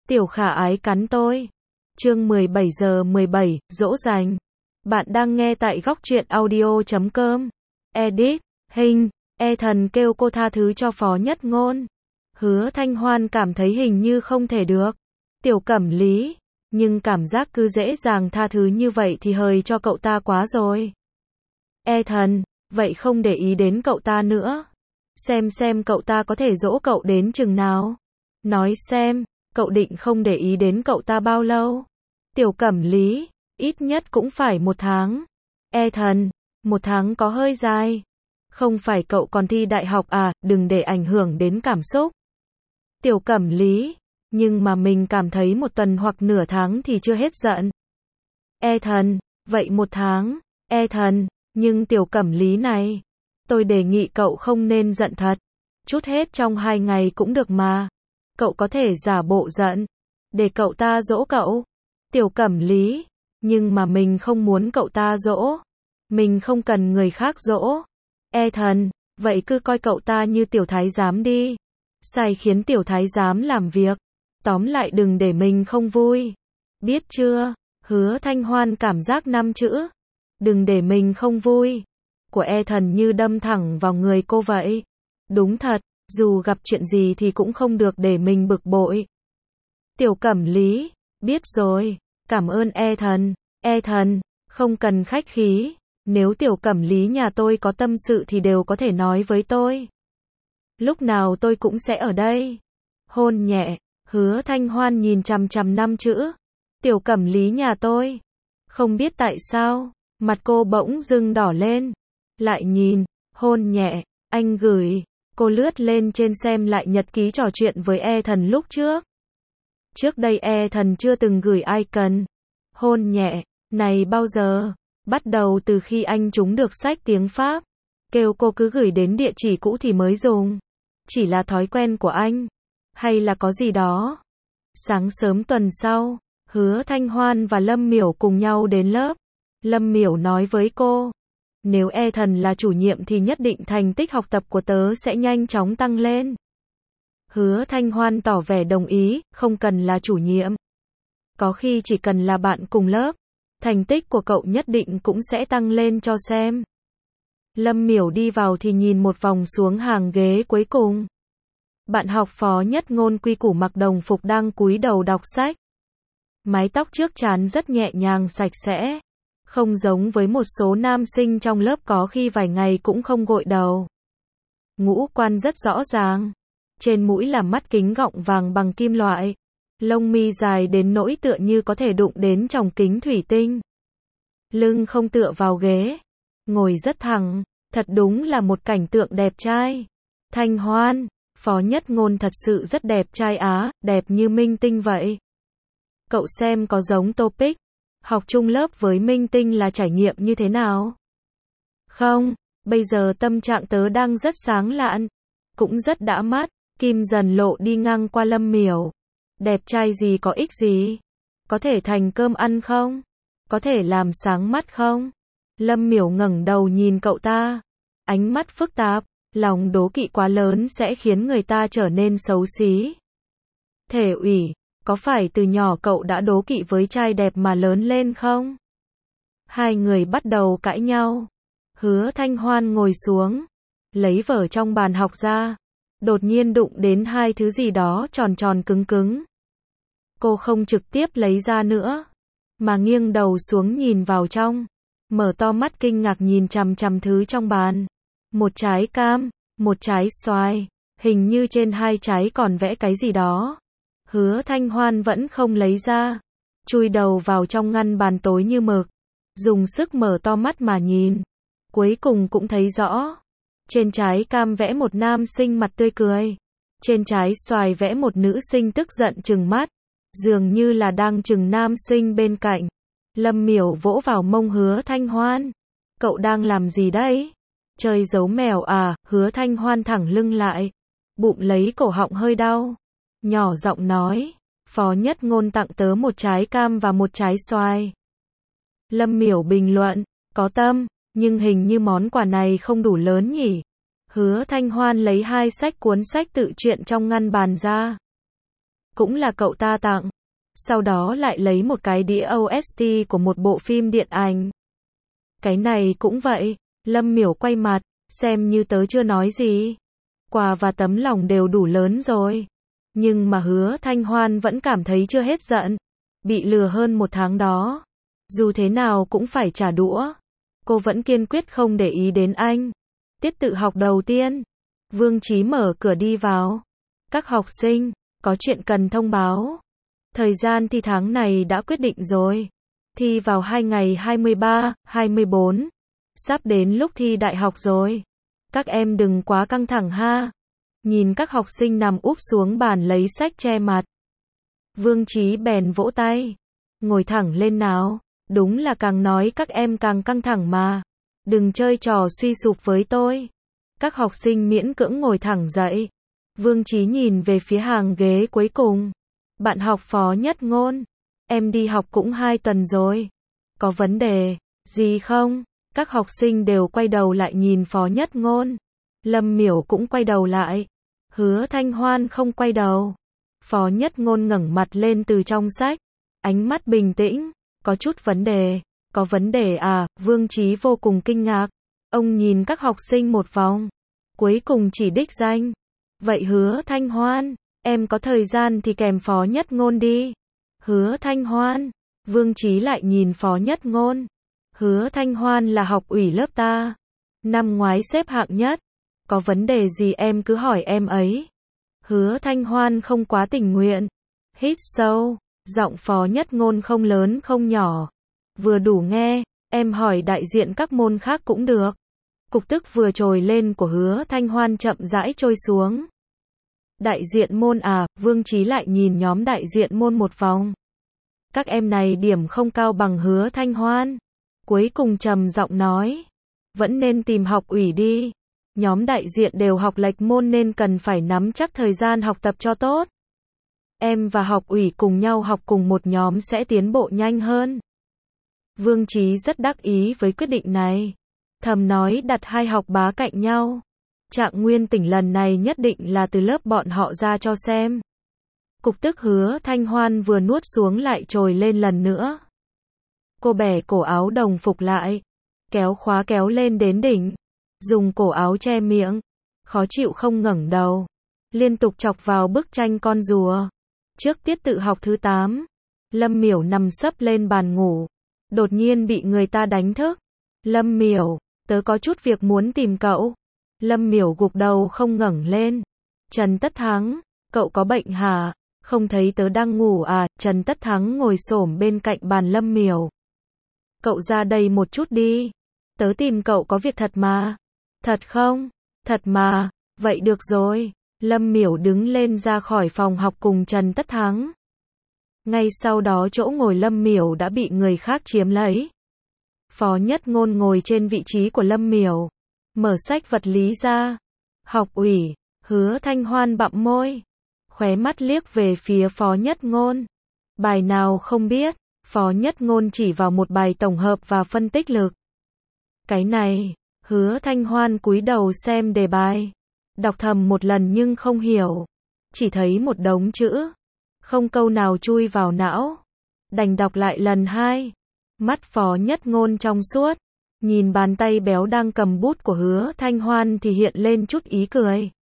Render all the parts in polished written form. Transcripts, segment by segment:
Tiểu Khả Ái cắn tôi. Chương 17:17, dỗ dành. Bạn đang nghe tại góc truyện audio.com. Edit, hình, Thần kêu cô tha thứ cho Phó Nhất Ngôn. Hứa Thanh Hoan cảm thấy hình như không thể được. Tiểu Cẩm Lý, nhưng cảm giác cứ dễ dàng tha thứ như vậy thì hời cho cậu ta quá rồi. Thần, vậy không để ý đến cậu ta nữa. Xem cậu ta có thể dỗ cậu đến chừng nào. Nói xem, cậu định không để ý đến cậu ta bao lâu? Tiểu Cẩm Lý, ít nhất cũng phải 1 tháng. Thần, 1 tháng có hơi dài. Không phải cậu còn thi đại học à, đừng để ảnh hưởng đến cảm xúc. Tiểu Cẩm Lý, nhưng mà mình cảm thấy 1 tuần hoặc nửa tháng thì chưa hết giận. Thần, vậy 1 tháng. Thần, nhưng Tiểu Cẩm Lý này, tôi đề nghị cậu không nên giận thật. Chút hết trong 2 ngày cũng được mà. Cậu có thể giả bộ giận, để cậu ta dỗ cậu. Tiểu Cẩm Lý, nhưng mà mình không muốn cậu ta dỗ. Mình không cần người khác dỗ. Thần, vậy cứ coi cậu ta như tiểu thái giám đi. Sai khiến tiểu thái giám làm việc. Tóm lại đừng để mình không vui. Biết chưa? Hứa Thanh Hoan cảm giác 5 chữ. Đừng để mình không vui. Của Thần như đâm thẳng vào người cô vậy. Đúng thật, dù gặp chuyện gì thì cũng không được để mình bực bội. Tiểu Cẩm Lý, biết rồi, cảm ơn Thần. Thần, không cần khách khí. Nếu Tiểu Cẩm Lý nhà tôi có tâm sự thì đều có thể nói với tôi. Lúc nào tôi cũng sẽ ở đây. Hôn nhẹ, Hứa Thanh Hoan nhìn chằm chằm 5 chữ. Tiểu Cẩm Lý nhà tôi. Không biết tại sao, mặt cô bỗng dưng đỏ lên. Lại nhìn, hôn nhẹ, anh gửi. Cô lướt lên trên xem lại nhật ký trò chuyện với Thần lúc trước. Trước đây Thần chưa từng gửi icon. Hôn nhẹ, này bao giờ? Bắt đầu từ khi anh trúng được sách tiếng Pháp. Kêu cô cứ gửi đến địa chỉ cũ thì mới dùng. Chỉ là thói quen của anh. Hay là có gì đó? Sáng sớm tuần sau, Hứa Thanh Hoan và Lâm Miểu cùng nhau đến lớp. Lâm Miểu nói với cô. Nếu Thần là chủ nhiệm thì nhất định thành tích học tập của tớ sẽ nhanh chóng tăng lên. Hứa Thanh Hoan tỏ vẻ đồng ý, không cần là chủ nhiệm. Có khi chỉ cần là bạn cùng lớp, thành tích của cậu nhất định cũng sẽ tăng lên cho xem. Lâm Miểu đi vào thì nhìn một vòng xuống hàng ghế cuối cùng. Bạn học Phó Nhất Ngôn quy củ mặc đồng phục đang cúi đầu đọc sách. Mái tóc trước trán rất nhẹ nhàng sạch sẽ. Không giống với một số nam sinh trong lớp có khi vài ngày cũng không gội đầu. Ngũ quan rất rõ ràng. Trên mũi là mắt kính gọng vàng bằng kim loại. Lông mi dài đến nỗi tựa như có thể đụng đến tròng kính thủy tinh. Lưng không tựa vào ghế. Ngồi rất thẳng. Thật đúng là một cảnh tượng đẹp trai. Thanh Hoan, Phó Nhất Ngôn thật sự rất đẹp trai á, đẹp như minh tinh vậy. Cậu xem có giống Topic. Học chung lớp với minh tinh là trải nghiệm như thế nào? Không, bây giờ tâm trạng tớ đang rất sáng lạn. Cũng rất đã mắt. Kim Dần Lộ đi ngang qua Lâm Miểu. Đẹp trai gì có ích gì? Có thể thành cơm ăn không? Có thể làm sáng mắt không? Lâm Miểu ngẩng đầu nhìn cậu ta. Ánh mắt phức tạp. Lòng đố kỵ quá lớn sẽ khiến người ta trở nên xấu xí. Thể ủy, có phải từ nhỏ cậu đã đố kỵ với trai đẹp mà lớn lên không? Hai người bắt đầu cãi nhau. Hứa Thanh Hoan ngồi xuống, lấy vở trong bàn học ra. Đột nhiên đụng đến 2 thứ gì đó tròn tròn cứng cứng. Cô không trực tiếp lấy ra nữa, mà nghiêng đầu xuống nhìn vào trong. Mở to mắt kinh ngạc nhìn chằm chằm thứ trong bàn. Một trái cam, một trái xoài. Hình như trên 2 trái còn vẽ cái gì đó. Hứa Thanh Hoan vẫn không lấy ra. Chui đầu vào trong ngăn bàn tối như mực. Dùng sức mở to mắt mà nhìn. Cuối cùng cũng thấy rõ. Trên trái cam vẽ một nam sinh mặt tươi cười. Trên trái xoài vẽ một nữ sinh tức giận trừng mắt. Dường như là đang trừng nam sinh bên cạnh. Lâm Miểu vỗ vào mông Hứa Thanh Hoan. Cậu đang làm gì đấy? Chơi giấu mèo à? Hứa Thanh Hoan thẳng lưng lại. Bụng lấy cổ họng hơi đau. Nhỏ giọng nói. Phó Nhất Ngôn tặng tớ một trái cam và một trái xoài. Lâm Miểu bình luận. Có tâm, nhưng hình như món quà này không đủ lớn nhỉ? Hứa Thanh Hoan lấy 2 cuốn sách tự truyện trong ngăn bàn ra. cũng là cậu ta tặng. Sau đó lại lấy một cái đĩa OST của một bộ phim điện ảnh. Cái này cũng vậy. Lâm Miểu quay mặt, xem như tớ chưa nói gì. Quà và tấm lòng đều đủ lớn rồi. Nhưng mà Hứa Thanh Hoan vẫn cảm thấy chưa hết giận. Bị lừa hơn 1 tháng đó. Dù thế nào cũng phải trả đũa. Cô vẫn kiên quyết không để ý đến anh. Tiết tự học đầu tiên. Vương Chí mở cửa đi vào. Các học sinh, có chuyện cần thông báo. Thời gian thi tháng này đã quyết định rồi. Thi vào 2 ngày 23, 24. Sắp đến lúc thi đại học rồi. Các em đừng quá căng thẳng ha. Nhìn các học sinh nằm úp xuống bàn lấy sách che mặt. Vương Chí bèn vỗ tay. Ngồi thẳng lên nào. Đúng là càng nói các em càng căng thẳng mà. Đừng chơi trò suy sụp với tôi. Các học sinh miễn cưỡng ngồi thẳng dậy. Vương Chí nhìn về phía hàng ghế cuối cùng. Bạn học Phó Nhất Ngôn. Em đi học cũng 2 tuần rồi. Có vấn đề gì không? Các học sinh đều quay đầu lại nhìn Phó Nhất Ngôn. Lâm Miểu cũng quay đầu lại. Hứa Thanh Hoan không quay đầu. Phó Nhất Ngôn ngẩng mặt lên từ trong sách. Ánh mắt bình tĩnh. Có chút vấn đề. Có vấn đề à? Vương Chí vô cùng kinh ngạc. Ông nhìn các học sinh một vòng. Cuối cùng chỉ đích danh. Vậy Hứa Thanh Hoan, em có thời gian thì kèm Phó Nhất Ngôn đi. Hứa Thanh Hoan. Vương Chí lại nhìn Phó Nhất Ngôn. Hứa Thanh Hoan là học ủy lớp ta. Năm ngoái xếp hạng nhất. Có vấn đề gì em cứ hỏi em ấy. Hứa Thanh Hoan không quá tình nguyện. Hít sâu. Giọng Phó Nhất Ngôn không lớn không nhỏ. Vừa đủ nghe, em hỏi đại diện các môn khác cũng được. Cục tức vừa trồi lên của Hứa Thanh Hoan chậm rãi trôi xuống. Đại diện môn à? Vương Chí lại nhìn nhóm đại diện môn một vòng. Các em này điểm không cao bằng Hứa Thanh Hoan. Cuối cùng trầm giọng nói. Vẫn nên tìm học ủy đi. Nhóm đại diện đều học lệch môn nên cần phải nắm chắc thời gian học tập cho tốt. Em và học ủy cùng nhau học cùng một nhóm sẽ tiến bộ nhanh hơn. Vương Chí rất đắc ý với quyết định này. Thầm nói đặt 2 học bá cạnh nhau. Trạng nguyên tỉnh lần này nhất định là từ lớp bọn họ ra cho xem. Cục tức Hứa Thanh Hoan vừa nuốt xuống lại trồi lên lần nữa. Cô bẻ cổ áo đồng phục lại. Kéo khóa kéo lên đến đỉnh. Dùng cổ áo che miệng. Khó chịu không ngẩng đầu. Liên tục chọc vào bức tranh con rùa. Trước tiết tự học thứ 8. Lâm Miểu nằm sấp lên bàn ngủ. Đột nhiên bị người ta đánh thức. Lâm Miểu, tớ có chút việc muốn tìm cậu. Lâm Miểu gục đầu không ngẩng lên. Trần Tất Thắng, cậu có bệnh hả? Không thấy tớ đang ngủ à? Trần Tất Thắng ngồi xổm bên cạnh bàn Lâm Miểu. Cậu ra đây một chút đi. Tớ tìm cậu có việc thật mà. Thật không? Thật mà. Vậy được rồi. Lâm Miểu đứng lên ra khỏi phòng học cùng Trần Tất Thắng. Ngay sau đó chỗ ngồi Lâm Miểu đã bị người khác chiếm lấy. Phó Nhất Ngôn ngồi trên vị trí của Lâm Miểu. Mở sách vật lý ra. Học ủy. Hứa Thanh Hoan bặm môi. Khóe mắt liếc về phía Phó Nhất Ngôn. Bài nào không biết. Phó Nhất Ngôn chỉ vào một bài tổng hợp và phân tích lực. Cái này. Hứa Thanh Hoan cúi đầu xem đề bài. Đọc thầm một lần nhưng không hiểu. Chỉ thấy một đống chữ. Không câu nào chui vào não. Đành đọc lại lần 2. Mắt Phó Nhất Ngôn trong suốt. Nhìn bàn tay béo đang cầm bút của Hứa Thanh Hoan thì hiện lên chút ý cười.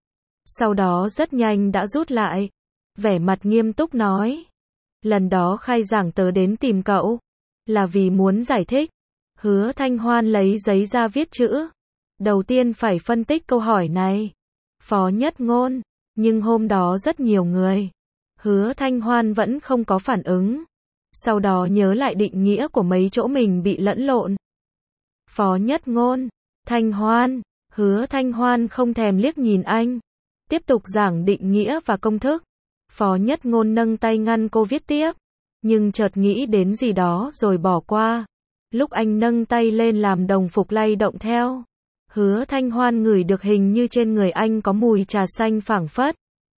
Sau đó rất nhanh đã rút lại. Vẻ mặt nghiêm túc nói. Lần đó khai giảng tớ đến tìm cậu. Là vì muốn giải thích. Hứa Thanh Hoan lấy giấy ra viết chữ. Đầu tiên phải phân tích câu hỏi này. Phó Nhất Ngôn. Nhưng hôm đó rất nhiều người. Hứa Thanh Hoan vẫn không có phản ứng. Sau đó nhớ lại định nghĩa của mấy chỗ mình bị lẫn lộn. Phó Nhất Ngôn. Thanh Hoan. Hứa Thanh Hoan không thèm liếc nhìn anh. Tiếp tục giảng định nghĩa và công thức. Phó Nhất Ngôn nâng tay ngăn cô viết tiếp. Nhưng chợt nghĩ đến gì đó rồi bỏ qua. Lúc anh nâng tay lên làm đồng phục lay động theo. Hứa Thanh Hoan ngửi được hình như trên người anh có mùi trà xanh phảng phất.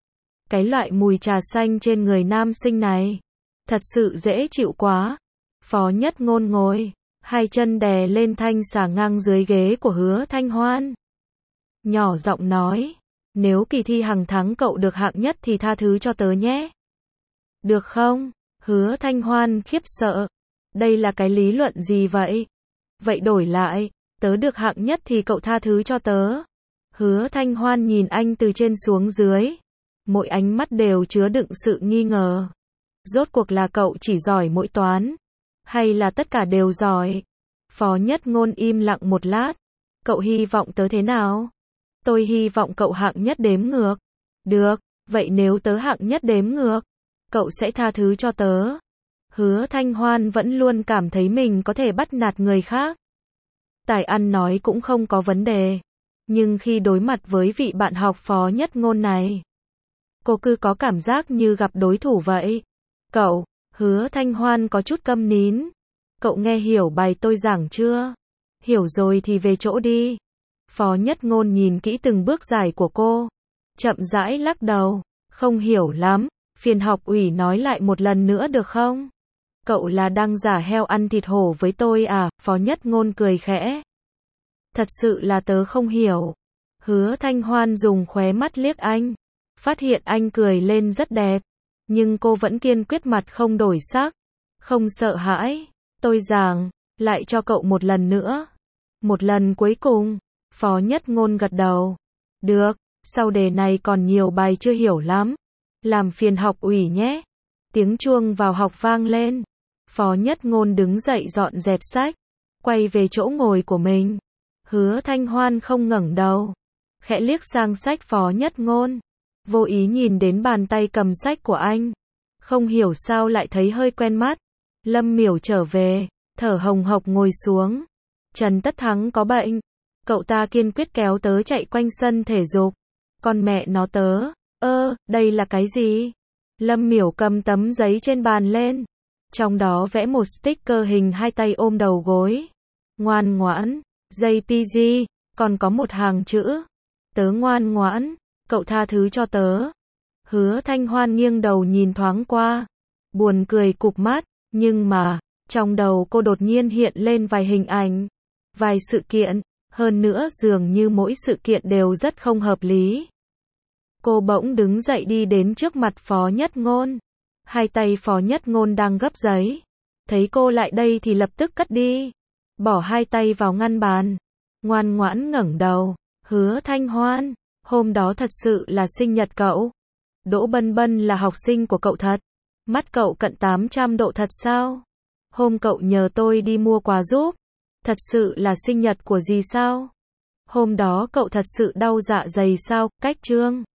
Cái loại mùi trà xanh trên người nam sinh này. Thật sự dễ chịu quá. Phó Nhất Ngôn ngồi. 2 chân đè lên thanh xà ngang dưới ghế của Hứa Thanh Hoan. Nhỏ giọng nói. Nếu kỳ thi hằng tháng cậu được hạng nhất thì tha thứ cho tớ nhé. Được không? Hứa Thanh Hoan khiếp sợ. Đây là cái lý luận gì vậy? Vậy đổi lại, tớ được hạng nhất thì cậu tha thứ cho tớ. Hứa Thanh Hoan nhìn anh từ trên xuống dưới. Mỗi ánh mắt đều chứa đựng sự nghi ngờ. Rốt cuộc là cậu chỉ giỏi mỗi toán, hay là tất cả đều giỏi? Phó Nhất Ngôn im lặng một lát. Cậu hy vọng tớ thế nào? Tôi hy vọng cậu hạng nhất đếm ngược. Được, vậy nếu tớ hạng nhất đếm ngược, cậu sẽ tha thứ cho tớ. Hứa Thanh Hoan vẫn luôn cảm thấy mình có thể bắt nạt người khác. Tài ăn nói cũng không có vấn đề. Nhưng khi đối mặt với vị bạn học Phó Nhất Ngôn này, cô cứ có cảm giác như gặp đối thủ vậy. Cậu, Hứa Thanh Hoan có chút câm nín. Cậu nghe hiểu bài tôi giảng chưa? Hiểu rồi thì về chỗ đi. Phó Nhất Ngôn nhìn kỹ từng bước giải của cô. Chậm rãi lắc đầu. Không hiểu lắm. Phiền học ủy nói lại một lần nữa được không? Cậu là đang giả heo ăn thịt hổ với tôi à? Phó Nhất Ngôn cười khẽ. Thật sự là tớ không hiểu. Hứa Thanh Hoan dùng khóe mắt liếc anh. Phát hiện anh cười lên rất đẹp. Nhưng cô vẫn kiên quyết mặt không đổi sắc. Không sợ hãi. Tôi giảng lại cho cậu một lần nữa. Một lần cuối cùng. Phó Nhất Ngôn gật đầu. Được, sau đề này còn nhiều bài chưa hiểu lắm. Làm phiền học ủy nhé. Tiếng chuông vào học vang lên. Phó Nhất Ngôn đứng dậy dọn dẹp sách. Quay về chỗ ngồi của mình. Hứa Thanh Hoan không ngẩng đầu. Khẽ liếc sang sách Phó Nhất Ngôn. Vô ý nhìn đến bàn tay cầm sách của anh. Không hiểu sao lại thấy hơi quen mắt. Lâm Miểu trở về, thở hồng hộc ngồi xuống. Trần Tất Thắng có bệnh. Cậu ta kiên quyết kéo tớ chạy quanh sân thể dục. Con mẹ nó tớ. Đây là cái gì? Lâm Miểu cầm tấm giấy trên bàn lên. Trong đó vẽ một sticker hình hai tay ôm đầu gối. Ngoan ngoãn, JPG, còn có một hàng chữ. Tớ ngoan ngoãn, cậu tha thứ cho tớ. Hứa Thanh Hoan nghiêng đầu nhìn thoáng qua. Buồn cười cụp mắt, nhưng mà, trong đầu cô đột nhiên hiện lên vài hình ảnh. Vài sự kiện, hơn nữa dường như mỗi sự kiện đều rất không hợp lý. Cô bỗng đứng dậy đi đến trước mặt Phó Nhất Ngôn. Hai tay Phó Nhất Ngôn đang gấp giấy. Thấy cô lại đây thì lập tức cất đi. Bỏ hai tay vào ngăn bàn. Ngoan ngoãn ngẩng đầu. Hứa Thanh Hoan, hôm đó thật sự là sinh nhật cậu. Đỗ Bân Bân là học sinh của cậu thật. Mắt cậu cận 800 độ thật sao? Hôm cậu nhờ tôi đi mua quà giúp. Thật sự là sinh nhật của dì sao? Hôm đó cậu thật sự đau dạ dày sao? Cách Trương